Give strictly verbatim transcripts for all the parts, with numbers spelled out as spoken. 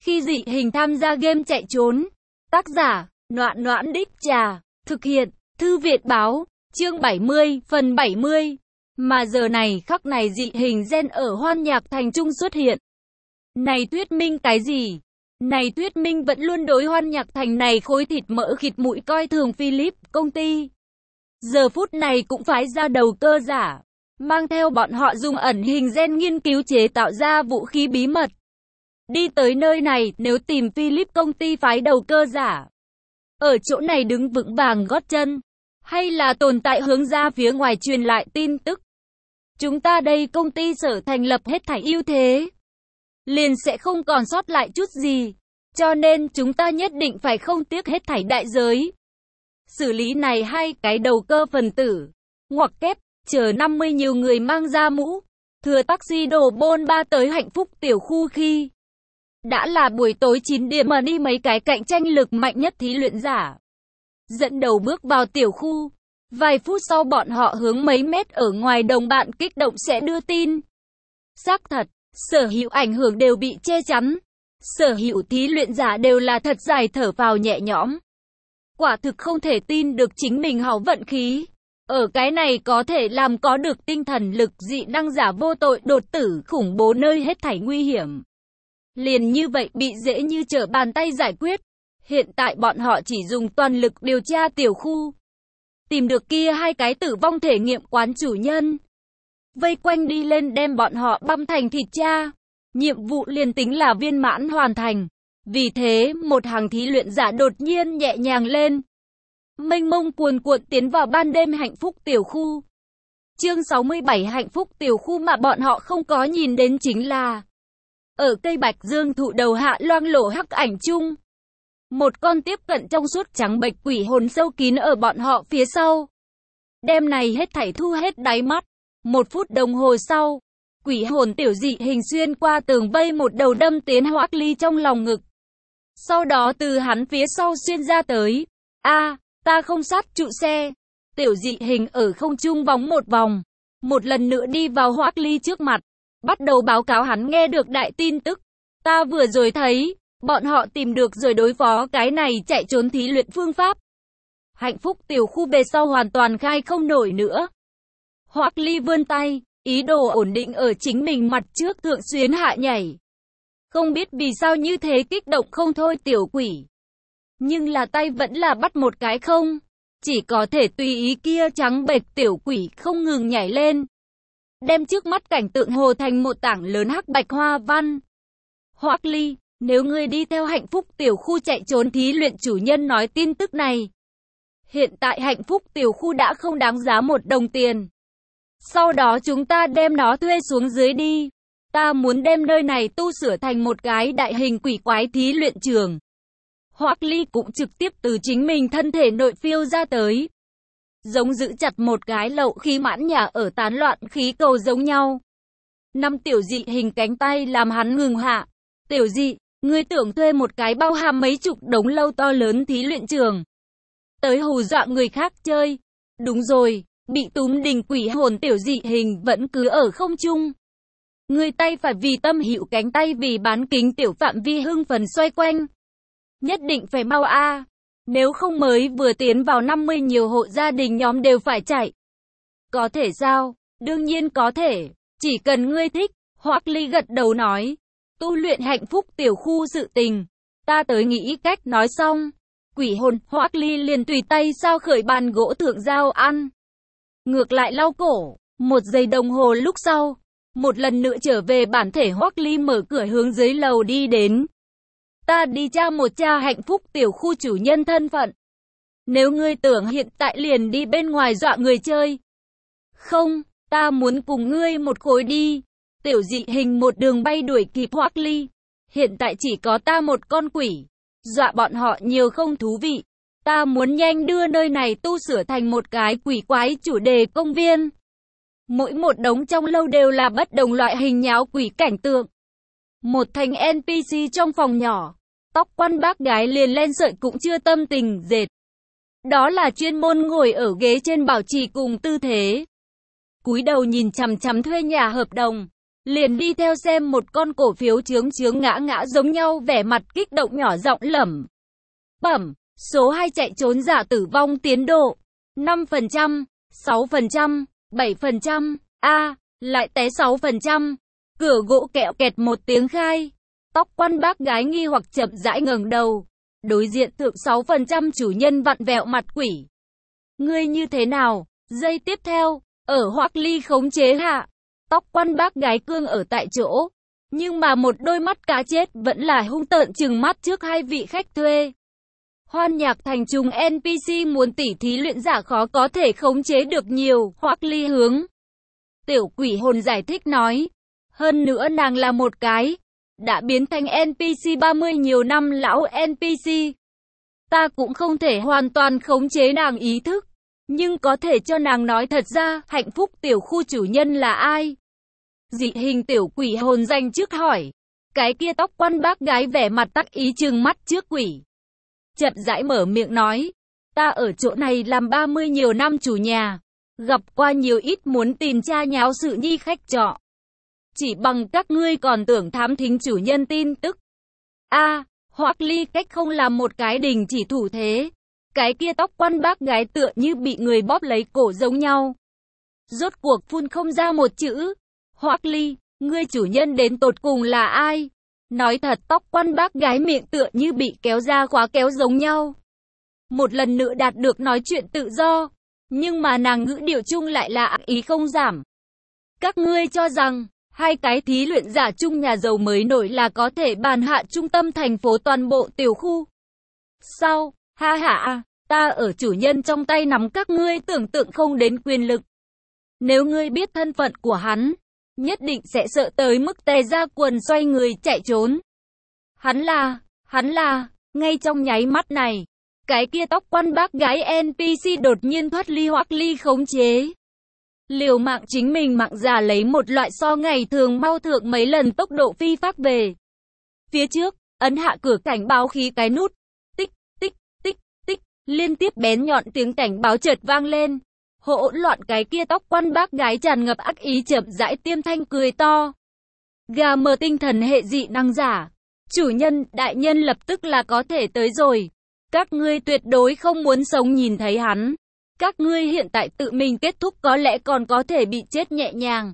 Khi dị hình tham gia game chạy trốn. Tác giả, Noãn Noãn Đích Trà. Thực hiện, Thư Viện Báo. Chương bảy mươi, phần bảy mươi. Mà giờ này khắc này dị hình gen ở Hoan Nhạc Thành Trung xuất hiện. Này thuyết minh cái gì? Này thuyết minh vẫn luôn đối Hoan Nhạc Thành này khối thịt mỡ khịt mũi coi thường Philip công ty. Giờ phút này cũng phái ra đầu cơ giả, mang theo bọn họ dùng ẩn hình gen nghiên cứu chế tạo ra vũ khí bí mật. Đi tới nơi này, nếu tìm Philip công ty phái đầu cơ giả, ở chỗ này đứng vững vàng gót chân, hay là tồn tại hướng ra phía ngoài truyền lại tin tức. Chúng ta đây công ty sở thành lập hết thảy ưu thế, liền sẽ không còn sót lại chút gì. Cho nên chúng ta nhất định phải không tiếc hết thảy đại giới. Xử lý này hai cái đầu cơ phần tử, ngoặc kép, chờ năm mươi nhiều người mang ra mũ, thừa taxi đổ bôn ba tới Hạnh Phúc tiểu khu khi đã là buổi tối chín điểm mà đi mấy cái cạnh tranh lực mạnh nhất thí luyện giả. Dẫn đầu bước vào tiểu khu. Vài phút sau bọn họ hướng mấy mét ở ngoài đồng bạn kích động sẽ đưa tin. Xác thật, sở hữu ảnh hưởng đều bị che chắn. Sở hữu thí luyện giả đều là thật dài thở phào nhẹ nhõm. Quả thực không thể tin được chính mình hảo vận khí. Ở cái này có thể làm có được tinh thần lực dị năng giả vô tội đột tử khủng bố nơi hết thảy nguy hiểm. Liền như vậy bị dễ như trở bàn tay giải quyết. Hiện tại bọn họ chỉ dùng toàn lực điều tra tiểu khu. Tìm được kia hai cái tử vong thể nghiệm quán chủ nhân. Vây quanh đi lên đem bọn họ băm thành thịt cha. Nhiệm vụ liền tính là viên mãn hoàn thành. Vì thế, một hàng thí luyện giả đột nhiên nhẹ nhàng lên. Mênh mông cuồn cuộn tiến vào ban đêm Hạnh Phúc tiểu khu. Chương sáu mươi bảy Hạnh Phúc tiểu khu mà bọn họ không có nhìn đến chính là ở cây bạch dương thụ đầu hạ loang lổ hắc ảnh chung. Một con tiếp cận trong suốt trắng bệch quỷ hồn sâu kín ở bọn họ phía sau. Đêm này hết thảy thu hết đáy mắt. Một phút đồng hồ sau, quỷ hồn tiểu dị hình xuyên qua tường vây một đầu đâm tiến Hoắc Ly trong lòng ngực. Sau đó từ hắn phía sau xuyên ra tới. A, ta không sát trụ xe. Tiểu dị hình ở không trung vòng một vòng. Một lần nữa đi vào Hoắc Ly trước mặt. Bắt đầu báo cáo hắn nghe được đại tin tức. Ta vừa rồi thấy, bọn họ tìm được rồi đối phó cái này chạy trốn thí luyện phương pháp. Hạnh Phúc tiểu khu về sau hoàn toàn khai không nổi nữa. Hoắc Ly vươn tay, ý đồ ổn định ở chính mình mặt trước thượng xuyến hạ nhảy. Không biết vì sao như thế kích động không thôi tiểu quỷ. Nhưng là tay vẫn là bắt một cái không. Chỉ có thể tùy ý kia trắng bệch tiểu quỷ không ngừng nhảy lên. Đem trước mắt cảnh tượng hồ thành một tảng lớn hắc bạch hoa văn. Hoắc Ly, nếu ngươi đi theo Hạnh Phúc tiểu khu chạy trốn thí luyện chủ nhân nói tin tức này. Hiện tại Hạnh Phúc tiểu khu đã không đáng giá một đồng tiền. Sau đó chúng ta đem nó thuê xuống dưới đi. Ta muốn đem nơi này tu sửa thành một cái đại hình quỷ quái thí luyện trường. Hoắc Ly cũng trực tiếp từ chính mình thân thể nội phiêu ra tới. Giống giữ chặt một cái lậu khí mãn nhà ở tán loạn khí cầu giống nhau. Năm tiểu dị hình cánh tay làm hắn ngừng hạ. Tiểu dị, ngươi tưởng thuê một cái bao hàm mấy chục đống lâu to lớn thí luyện trường. Tới hù dọa người khác chơi. Đúng rồi, bị túm đình quỷ hồn tiểu dị hình vẫn cứ ở không trung. Ngươi tay phải vì tâm hữu cánh tay vì bán kính tiểu phạm vi hưng phần xoay quanh. Nhất định phải mau a. Nếu không mới vừa tiến vào năm mươi nhiều hộ gia đình nhóm đều phải chạy. Có thể sao? Đương nhiên có thể. Chỉ cần ngươi thích. Hoắc Ly gật đầu nói. Tu luyện Hạnh Phúc tiểu khu sự tình. Ta tới nghĩ cách nói xong. Quỷ hồn Hoắc Ly liền tùy tay sao khởi bàn gỗ thượng dao ăn. Ngược lại lau cổ. Một giây đồng hồ lúc sau. Một lần nữa trở về bản thể Hoắc Ly mở cửa hướng dưới lầu đi đến. Ta đi tra một tra Hạnh Phúc tiểu khu chủ nhân thân phận. Nếu ngươi tưởng hiện tại liền đi bên ngoài dọa người chơi. Không, ta muốn cùng ngươi một khối đi. Tiểu dị hình một đường bay đuổi kịp Hoắc Ly. Hiện tại chỉ có ta một con quỷ. Dọa bọn họ nhiều không thú vị. Ta muốn nhanh đưa nơi này tu sửa thành một cái quỷ quái chủ đề công viên. Mỗi một đống trong lâu đều là bất đồng loại hình nháo quỷ cảnh tượng. Một thành en pê xê trong phòng nhỏ. Tóc quăn bác gái liền len sợi cũng chưa tâm tình dệt. Đó là chuyên môn ngồi ở ghế trên bảo trì cùng tư thế. Cúi đầu nhìn chằm chằm thuê nhà hợp đồng. liền đi theo xem một con cổ phiếu chướng chướng ngã ngã giống nhau, vẻ mặt kích động nhỏ giọng lẩm bẩm. Số hai chạy trốn giả tử vong tiến độ năm phần trăm, sáu phần trăm, bảy phần trăm, a, lại té sáu phần trăm. Cửa gỗ kẹo kẹt một tiếng khai. Tóc quăn bác gái nghi hoặc chậm rãi ngẩng đầu. Đối diện thượng sáu phần trăm chủ nhân vặn vẹo mặt quỷ. Ngươi như thế nào? Giây tiếp theo, ở Hoắc Ly khống chế hạ, tóc quăn bác gái cương ở tại chỗ. Nhưng mà một đôi mắt cá chết vẫn là hung tợn trừng mắt trước hai vị khách thuê. Hoan Nhạc Thành trùng en pê xê muốn tỉ thí luyện giả khó có thể khống chế được nhiều, Hoắc Ly hướng tiểu quỷ hồn giải thích nói. Hơn nữa nàng là một cái đã biến thành en pê xê ba mươi nhiều năm lão en pê xê. Ta cũng không thể hoàn toàn khống chế nàng ý thức, nhưng có thể cho nàng nói thật ra, hạnh phúc tiểu khu chủ nhân là ai? Dị hình tiểu quỷ hồn danh trước hỏi. Cái kia tóc quăn bác gái vẻ mặt tắc ý trừng mắt trước quỷ. Chậm rãi mở miệng nói. Ta ở chỗ này làm ba mươi nhiều năm chủ nhà. Gặp qua nhiều ít muốn tìm cha nháo sự nhi khách trọ. Chỉ bằng các ngươi còn tưởng thám thính chủ nhân tin tức. A, à, Hoắc Ly cách không làm một cái đình chỉ thủ thế. Cái kia tóc quăn bác gái tựa như bị người bóp lấy cổ giống nhau. Rốt cuộc phun không ra một chữ. Hoắc Ly, ngươi chủ nhân đến tột cùng là ai? Nói thật, tóc quăn bác gái miệng tựa như bị kéo ra khóa kéo giống nhau. Một lần nữa đạt được nói chuyện tự do. Nhưng mà nàng ngữ điệu chung lại là ác ý không giảm. Các ngươi cho rằng hai cái thí luyện giả chung nhà giàu mới nổi là có thể bàn hạ trung tâm thành phố toàn bộ tiểu khu. Sao? Ha ha, ta ở chủ nhân trong tay nắm các ngươi tưởng tượng không đến quyền lực. Nếu ngươi biết thân phận của hắn, nhất định sẽ sợ tới mức tè ra quần xoay người chạy trốn. Hắn là, hắn là, ngay trong nháy mắt này, cái kia tóc quăn bác gái en pê xê đột nhiên thoát ly Hoắc Ly khống chế. Liều mạng chính mình mạng già lấy một loại so ngày thường mau thượng mấy lần tốc độ phi phác về phía trước, ấn hạ cửa cảnh báo khí cái nút. Tích, tích, tích, tích, liên tiếp bén nhọn tiếng cảnh báo chợt vang lên. Hỗn loạn cái kia tóc quăn bác gái tràn ngập ác ý chậm rãi tiêm thanh cười to. Gà mờ tinh thần hệ dị năng giả. Chủ nhân, đại nhân lập tức là có thể tới rồi. Các ngươi tuyệt đối không muốn sống nhìn thấy hắn. Các ngươi hiện tại tự mình kết thúc có lẽ còn có thể bị chết nhẹ nhàng.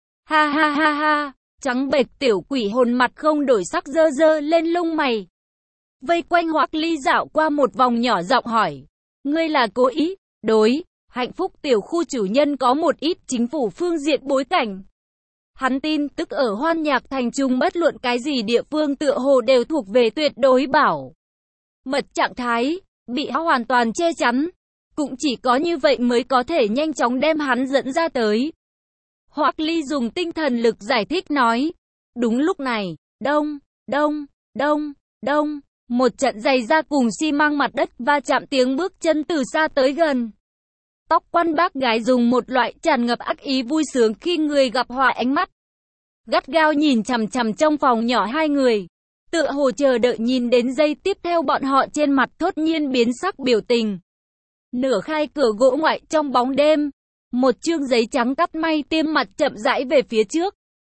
Ha ha ha ha, trắng bệch tiểu quỷ hồn mặt không đổi sắc dơ dơ lên lông mày. Vây quanh Hoắc Ly dạo qua một vòng nhỏ giọng hỏi. Ngươi là cố ý, đối, hạnh phúc tiểu khu chủ nhân có một ít chính phủ phương diện bối cảnh. Hắn tin tức ở Hoan Nhạc Thành trung bất luận cái gì địa phương tựa hồ đều thuộc về tuyệt đối bảo mật trạng thái, bị hoàn toàn che chắn. Cũng chỉ có như vậy mới có thể nhanh chóng đem hắn dẫn ra tới. Hoắc Ly dùng tinh thần lực giải thích nói. Đúng lúc này, đông, đông, đông, đông, một trận giày ra cùng xi măng mặt đất va chạm tiếng bước chân từ xa tới gần. Tóc quăn bác gái dùng một loại tràn ngập ác ý vui sướng khi người gặp họa ánh mắt. Gắt gao nhìn chằm chằm trong phòng nhỏ hai người. Tựa hồ chờ đợi nhìn đến giây tiếp theo bọn họ trên mặt thốt nhiên biến sắc biểu tình. Nửa khai cửa gỗ ngoại trong bóng đêm. Một chương giấy trắng cắt may tiêm mặt chậm rãi về phía trước.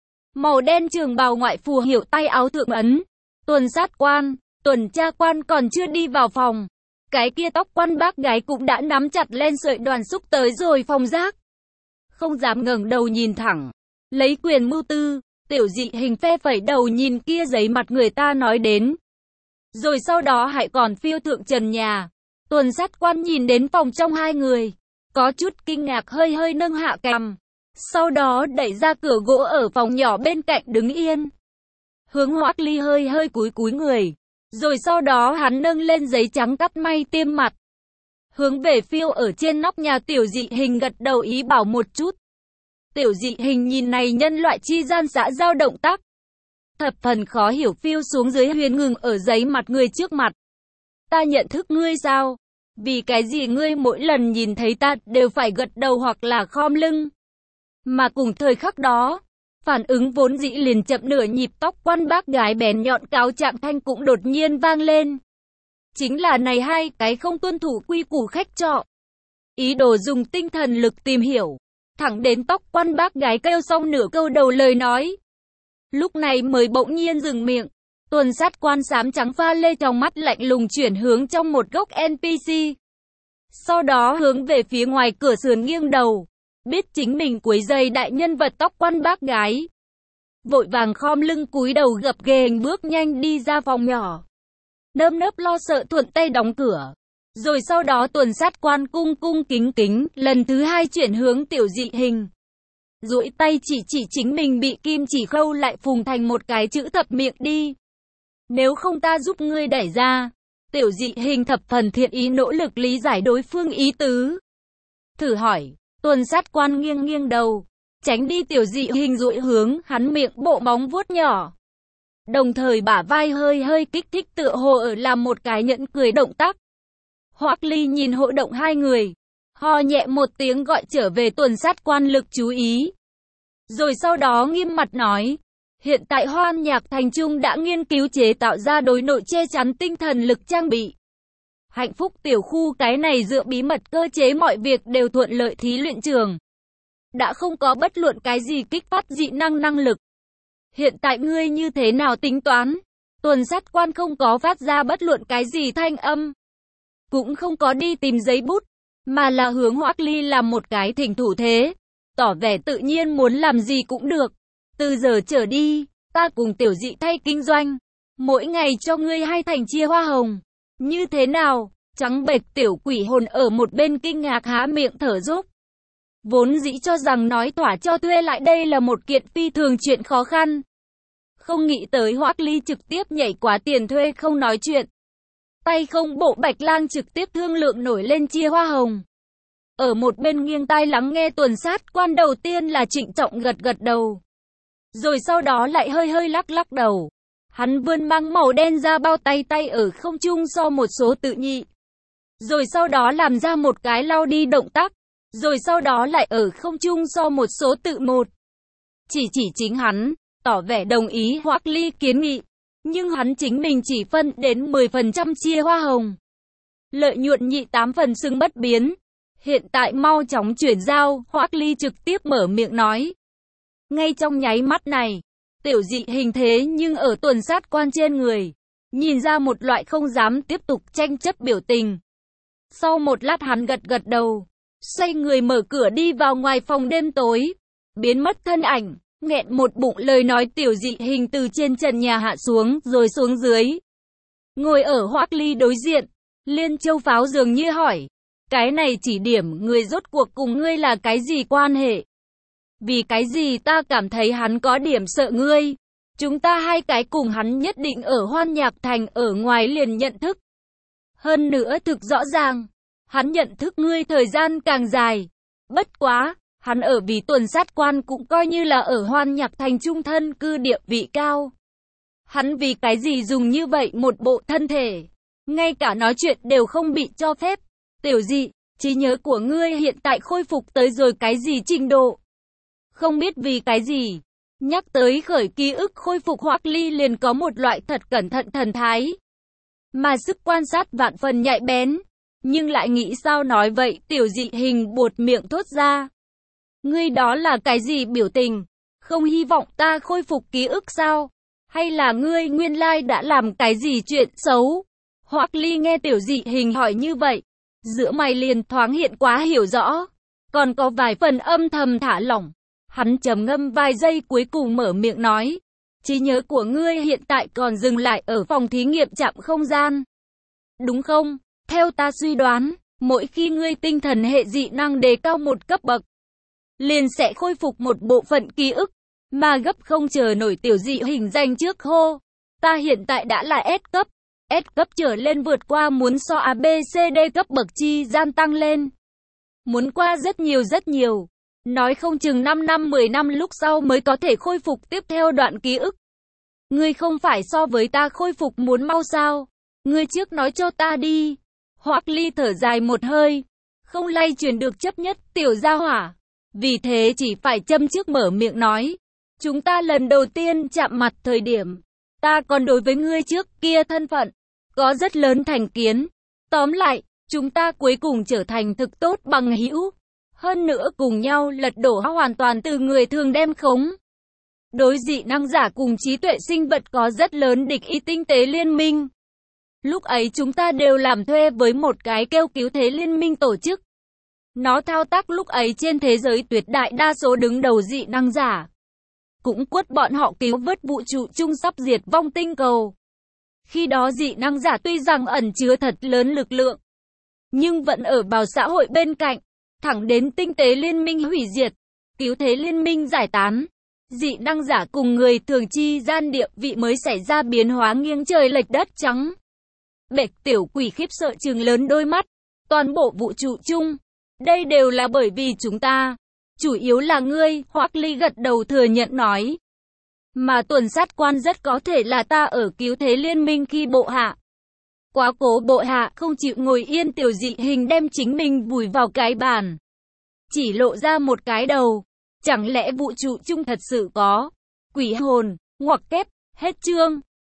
Màu đen trường bào ngoại phù hiệu tay áo thượng ấn. Tuần sát quan, tuần tra quan còn chưa đi vào phòng. Cái kia tóc quăn bác gái cũng đã nắm chặt lên sợi đoàn xúc tới rồi phòng rác. Không dám ngẩng đầu nhìn thẳng. Lấy quyền mưu tư, tiểu dị hình phe phẩy đầu nhìn kia giấy mặt người ta nói đến. Rồi sau đó hãy còn phiêu thượng trần nhà. Tuần sát quan nhìn đến phòng trong hai người. Có chút kinh ngạc hơi hơi nâng hạ cằm. Sau đó đẩy ra cửa gỗ ở phòng nhỏ bên cạnh đứng yên. Hướng Hoắc Ly hơi hơi cúi cúi người. Rồi sau đó hắn nâng lên giấy trắng cắt may tiêm mặt. Hướng về phiêu ở trên nóc nhà tiểu dị hình gật đầu ý bảo một chút. Tiểu dị hình nhìn này nhân loại chi gian xã giao động tác. Thập phần khó hiểu phiêu xuống dưới huyền ngừng ở giấy mặt người trước mặt. Ta nhận thức ngươi sao? Vì cái gì ngươi mỗi lần nhìn thấy ta đều phải gật đầu hoặc là khom lưng? Mà cùng thời khắc đó, phản ứng vốn dĩ liền chậm nửa nhịp tóc quăn bác gái bén nhọn cáo trạng thanh cũng đột nhiên vang lên. Chính là này hai cái không tuân thủ quy củ khách trọ. Ý đồ dùng tinh thần lực tìm hiểu. Thẳng đến tóc quăn bác gái kêu xong nửa câu đầu lời nói. Lúc này mới bỗng nhiên dừng miệng. Tuần sát quan xám trắng pha lê trong mắt lạnh lùng chuyển hướng trong một góc en pê xê. Sau đó hướng về phía ngoài cửa sườn nghiêng đầu. Biết chính mình quấy rầy đại nhân vật tóc quan bác gái. Vội vàng khom lưng cúi đầu gập ghềnh bước nhanh đi ra phòng nhỏ. Nơm nớp lo sợ thuận tay đóng cửa. Rồi sau đó tuần sát quan cung cung kính kính, lần thứ hai chuyển hướng Tiểu Dị Hình. Duỗi tay chỉ chỉ chính mình bị kim chỉ khâu lại phùng thành một cái chữ thập miệng đi. Nếu không ta giúp ngươi đẩy ra. Tiểu Dị Hình thập phần thiện ý nỗ lực lý giải đối phương ý tứ. Thử hỏi, tuần sát quan nghiêng nghiêng đầu. Tránh đi Tiểu Dị Hình duỗi hướng hắn miệng bộ móng vuốt nhỏ. Đồng thời bả vai hơi hơi kích thích tựa hồ ở làm một cái nhẫn cười động tác. Hoắc Ly nhìn hội động hai người. Ho nhẹ một tiếng gọi trở về tuần sát quan lực chú ý. Rồi sau đó nghiêm mặt nói. Hiện tại Hoan Nhạc Thành Trung đã nghiên cứu chế tạo ra đối nội che chắn tinh thần lực trang bị. Hạnh phúc tiểu khu cái này dựa bí mật cơ chế mọi việc đều thuận lợi thí luyện trường. Đã không có bất luận cái gì kích phát dị năng năng lực. Hiện tại ngươi như thế nào tính toán? Tuần sát quan không có phát ra bất luận cái gì thanh âm. Cũng không có đi tìm giấy bút. Mà là hướng Hoắc Ly làm một cái thỉnh thủ thế. Tỏ vẻ tự nhiên muốn làm gì cũng được. Từ giờ trở đi, ta cùng Tiểu Dị thay kinh doanh. Mỗi ngày cho ngươi hai thành chia hoa hồng. Như thế nào? Trắng bệch tiểu quỷ hồn ở một bên kinh ngạc há miệng thở dốc. Vốn dĩ cho rằng nói thỏa cho thuê lại đây là một kiện phi thường chuyện khó khăn. Không nghĩ tới Hoắc Ly trực tiếp nhảy quá tiền thuê không nói chuyện. Tay không bộ Bạch Lang trực tiếp thương lượng nổi lên chia hoa hồng. Ở một bên nghiêng tai lắng nghe tuần sát quan đầu tiên là trịnh trọng gật gật đầu. Rồi sau đó lại hơi hơi lắc lắc đầu. Hắn vươn mang màu đen ra bao tay tay ở không trung so một số tự nhị. Rồi sau đó làm ra một cái lao đi động tác. Rồi sau đó lại ở không trung so một số tự một. Chỉ chỉ chính hắn, tỏ vẻ đồng ý Hoắc Ly kiến nghị. Nhưng hắn chính mình chỉ phân đến mười phần trăm chia hoa hồng. Lợi nhuận nhị tám phần xưng bất biến. Hiện tại mau chóng chuyển giao, Hoắc Ly trực tiếp mở miệng nói. Ngay trong nháy mắt này, Tiểu Dị Hình thế nhưng ở tuần sát quan trên người. Nhìn ra một loại không dám tiếp tục tranh chấp biểu tình. Sau một lát hắn gật gật đầu. Xoay người mở cửa đi vào ngoài phòng đêm tối. Biến mất thân ảnh. Nghẹn một bụng lời nói Tiểu Dị Hình từ trên trần nhà hạ xuống rồi xuống dưới. Ngồi ở Hoắc Ly đối diện. Liên Châu Pháo dường như hỏi. Cái này chỉ điểm người rốt cuộc cùng ngươi là cái gì quan hệ? Vì cái gì ta cảm thấy hắn có điểm sợ ngươi? Chúng ta hai cái cùng hắn nhất định ở Hoan Nhạc Thành ở ngoài liền nhận thức. Hơn nữa thực rõ ràng. Hắn nhận thức ngươi thời gian càng dài. Bất quá, hắn ở vì tuần sát quan cũng coi như là ở Hoan Nhạc Thành trung thân cư địa vị cao. Hắn vì cái gì dùng như vậy một bộ thân thể. Ngay cả nói chuyện đều không bị cho phép. Tiểu Dị, trí nhớ của ngươi hiện tại khôi phục tới rồi cái gì trình độ? Không biết vì cái gì. Nhắc tới khởi ký ức khôi phục Hoắc Ly liền có một loại thật cẩn thận thần thái. Mà sức quan sát vạn phần nhạy bén. Nhưng lại nghĩ sao nói vậy Tiểu Dị Hình buột miệng thốt ra. Ngươi đó là cái gì biểu tình? Không hy vọng ta khôi phục ký ức sao? Hay là ngươi nguyên lai đã làm cái gì chuyện xấu? Hoắc Ly nghe Tiểu Dị Hình hỏi như vậy. Giữa mày liền thoáng hiện quá hiểu rõ. Còn có vài phần âm thầm thả lỏng. Hắn trầm ngâm vài giây cuối cùng mở miệng nói. Trí nhớ của ngươi hiện tại còn dừng lại ở phòng thí nghiệm trạm không gian. Đúng không? Theo ta suy đoán, mỗi khi ngươi tinh thần hệ dị năng đề cao một cấp bậc, liền sẽ khôi phục một bộ phận ký ức, mà gấp không chờ nổi Tiểu Dị Hình danh trước hô. Ta hiện tại đã là S cấp, S cấp trở lên vượt qua muốn so A B C D cấp bậc chi gian tăng lên. Muốn qua rất nhiều rất nhiều. Nói không chừng năm năm mười năm lúc sau mới có thể khôi phục tiếp theo đoạn ký ức. Ngươi không phải so với ta khôi phục muốn mau sao? Ngươi trước nói cho ta đi. Hoắc Ly thở dài một hơi. Không lay truyền được chấp nhất tiểu gia hỏa. Vì thế chỉ phải châm trước mở miệng nói. Chúng ta lần đầu tiên chạm mặt thời điểm. Ta còn đối với ngươi trước kia thân phận. Có rất lớn thành kiến. Tóm lại, chúng ta cuối cùng trở thành thực tốt bằng hữu. Hơn nữa cùng nhau lật đổ hoàn toàn từ người thường đem khống. đối dị năng giả cùng trí tuệ sinh vật có rất lớn địch ý tinh tế liên minh. Lúc ấy chúng ta đều làm thuê với một cái kêu cứu thế liên minh tổ chức. Nó thao tác lúc ấy trên thế giới tuyệt đại đa số đứng đầu dị năng giả. Cũng quất bọn họ cứu vớt vũ trụ chung sắp diệt vong tinh cầu. Khi đó dị năng giả tuy rằng ẩn chứa thật lớn lực lượng, nhưng vẫn ở vào xã hội bên cạnh, thẳng đến tinh tế liên minh hủy diệt, cứu thế liên minh giải tán. Dị năng giả cùng người thường chi gian địa vị mới xảy ra biến hóa nghiêng trời lệch đất trắng. Bạch tiểu quỷ khiếp sợ trừng lớn đôi mắt, toàn bộ vũ trụ chung. Đây đều là bởi vì chúng ta, chủ yếu là ngươi, Hoắc Ly gật đầu thừa nhận nói. Mà tuần sát quan rất có thể là ta ở cứu thế liên minh khi bộ hạ. Quá cố bộ hạ không chịu ngồi yên, tiểu dị hình đem chính mình vùi vào cái bàn. Chỉ lộ ra một cái đầu. Chẳng lẽ vũ trụ chung thật sự có quỷ hồn, ngoặc kép, hết chương.